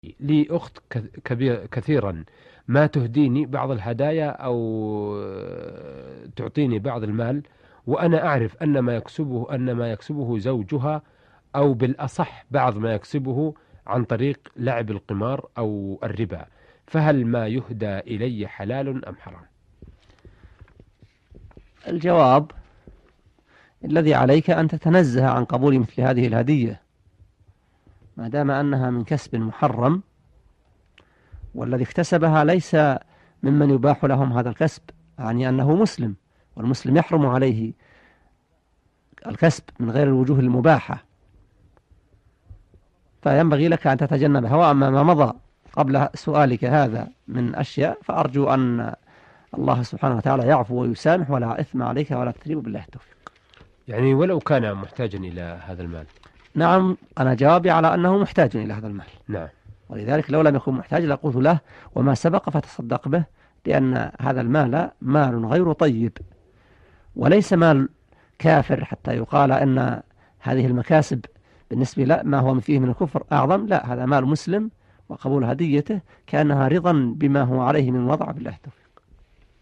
لي أخت كثيرا ما تهديني بعض الهدايا أو تعطيني بعض المال، وأنا أعرف أن ما يكسبه زوجها، أو بالأصح بعض ما يكسبه عن طريق لعب القمار أو الربا، فهل ما يهدى إلي حلال أم حرام؟ الجواب: الذي عليك أن تتنزه عن قبول مثل هذه الهدية ما دام أنها من كسب محرم، والذي اكتسبها ليس ممن يباح لهم هذا الكسب، يعني أنه مسلم، والمسلم يحرم عليه الكسب من غير الوجوه المباحة، فينبغي لك أن تتجنبها. وأما ما مضى قبل سؤالك هذا من أشياء فأرجو أن الله سبحانه وتعالى يعفو ويسامح، ولا إثم عليك ولا تثريب، بالله التوفيق. يعني ولو كان محتاجا إلى هذا المال. نعم، أنا جوابي على أنه محتاج إلى هذا المال، نعم. ولذلك لو لم يكن محتاج لقلت له وما سبق فتصدق به، لأن هذا المال مال غير طيب، وليس مال كافر حتى يقال أن هذه المكاسب بالنسبة لا ما هو فيه من الكفر أعظم. لا، هذا مال مسلم، وقبول هديته كأنها رضا بما هو عليه من وضع، بالله التوفيق.